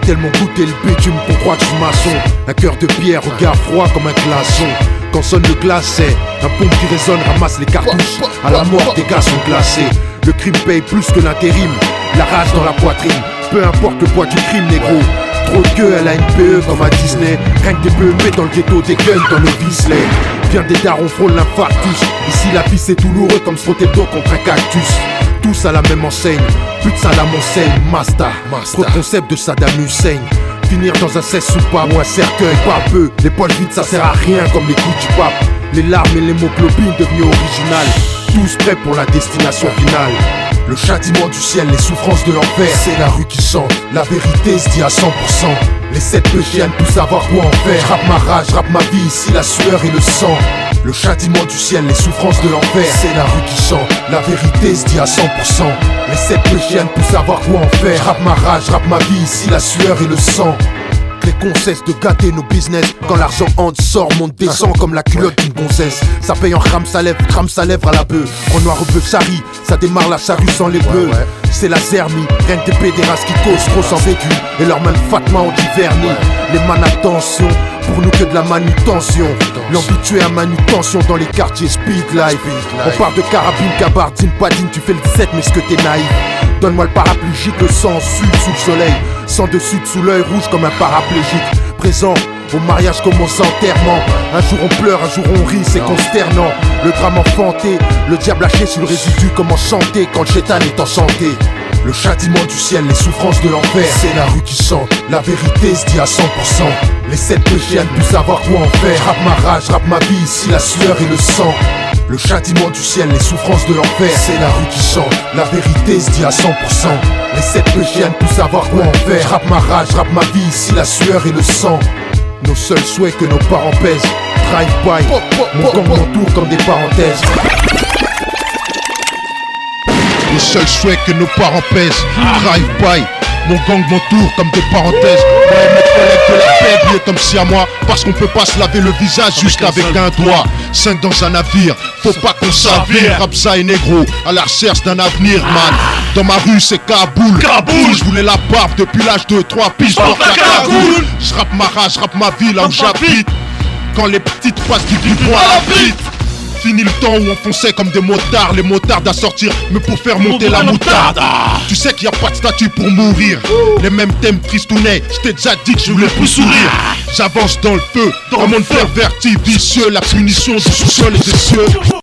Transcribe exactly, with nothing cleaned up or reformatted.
tellement goûté le bitume qu'on croit que je suis maçon. Un cœur de pierre, regard froid comme un glaçon. Quand sonne le glacé, un pompe qui résonne ramasse les cartouches. À la mort, des gars sont glacés. Le crime paye plus que l'intérim. La rage dans la poitrine, peu importe le poids du crime, négro. Trop de queue, elle a une P E comme à Disney. Rien que des P E M dans le ghetto, des guns dans le Bisley. Bien des darons frôlent l'infarctus. Ici la vie c'est douloureux comme se frotter le dos contre un cactus. Tous à la même enseigne, plus de Saddam Hussein, Masta, trop de concept de Saddam Hussein. Finir dans un cesse-soupape ou un cercueil, pas peu. Les poils vides ça sert à rien comme les coups du pape. Les larmes et l'hémoglobine devenues originales. Tous prêts pour la destination finale. Le châtiment du ciel, les souffrances de l'enfer, c'est la rue qui chante, la vérité se dit à cent pour cent. Les sept péchés à ne plus savoir quoi en faire. J'rappe ma rage, j'rappe ma vie, ici la sueur et le sang. Le châtiment du ciel, les souffrances de l'enfer, c'est la rue qui chante, la vérité se dit à cent pour cent. Les sept péchés à ne plus savoir quoi en faire. J'rappe ma rage, j'rappe ma vie, ici la sueur et le sang. Les cons cessent de gâter nos business. Quand l'argent entre, sort, monte, descend comme la culotte d'une gonzesse. Ça paye en rame sa lèvre, crame sa lèvre à la bœuf. Renoir au bœuf charrie, ça démarre la charrue sans les bœufs. Ouais, ouais. C'est la zermie, rien que des pédérastes qui causent trop sans vécu. Et leurs mains fatement ont du vernis. Les man attention, pour nous que de la manutention. L'habitué à manutention dans les quartiers speed life. On part de carabine, gabardine, padine. Tu fais le dix-sept mais ce que t'es naïf. Donne-moi le paraplugique, le sang sud sous le soleil. Sang de sud sous l'œil rouge comme un paraplégique. Présent au mariage comme aux enterrements. Un jour on pleure, un jour on rit, c'est consternant. Le drame enfanté, le diable lâché sur le résidu. Comment chanter quand le chétan est enchanté. Le châtiment du ciel, les souffrances de l'enfer, c'est la rue qui chante, la vérité se dit à cent pour cent. Les sept péchés à ne plus savoir quoi en faire. J'rappe ma rage, j'rappe ma vie, ici la sueur et le sang. Le châtiment du ciel, les souffrances de l'enfer, c'est la rue qui chante, la vérité se dit à cent pour cent. Les sept péchés à ne plus savoir quoi en faire. J'rappe ma rage, j'rappe ma vie, ici la sueur et le sang. Nos seuls souhaits que nos parents pèsent. Drive-by, mon gang m'entoure comme des parenthèses. Nos seuls souhaits que nos parents pèsent. Drive-by, mon gang m'entoure comme des parenthèses. Ouais, mes collègues de la paix brillent comme si à moi. Parce qu'on peut pas se laver le visage juste avec un doigt. Cinq dans un navire, faut pas qu'on s'avire. Rapsa et négro, à la recherche d'un avenir, man. Dans ma rue c'est Kaboul. Kaboul. Je voulais la barbe depuis l'âge de trois piges pour la Kaboul. J'rappe ma rage, j'rappe ma vie là où j'habite. Quand les petites passent du biberon à la bite. Fini le temps où on fonçait comme des motards. Les motards à sortir, mais pour faire monter la moutarde. Tu sais qu'il n'y a pas de statut pour mourir. Les mêmes thèmes tristounets, j't'ai déjà dit que je voulais plus sourire. J'avance dans le feu, un monde perverti, vicieux. La punition du sous-sol et des cieux.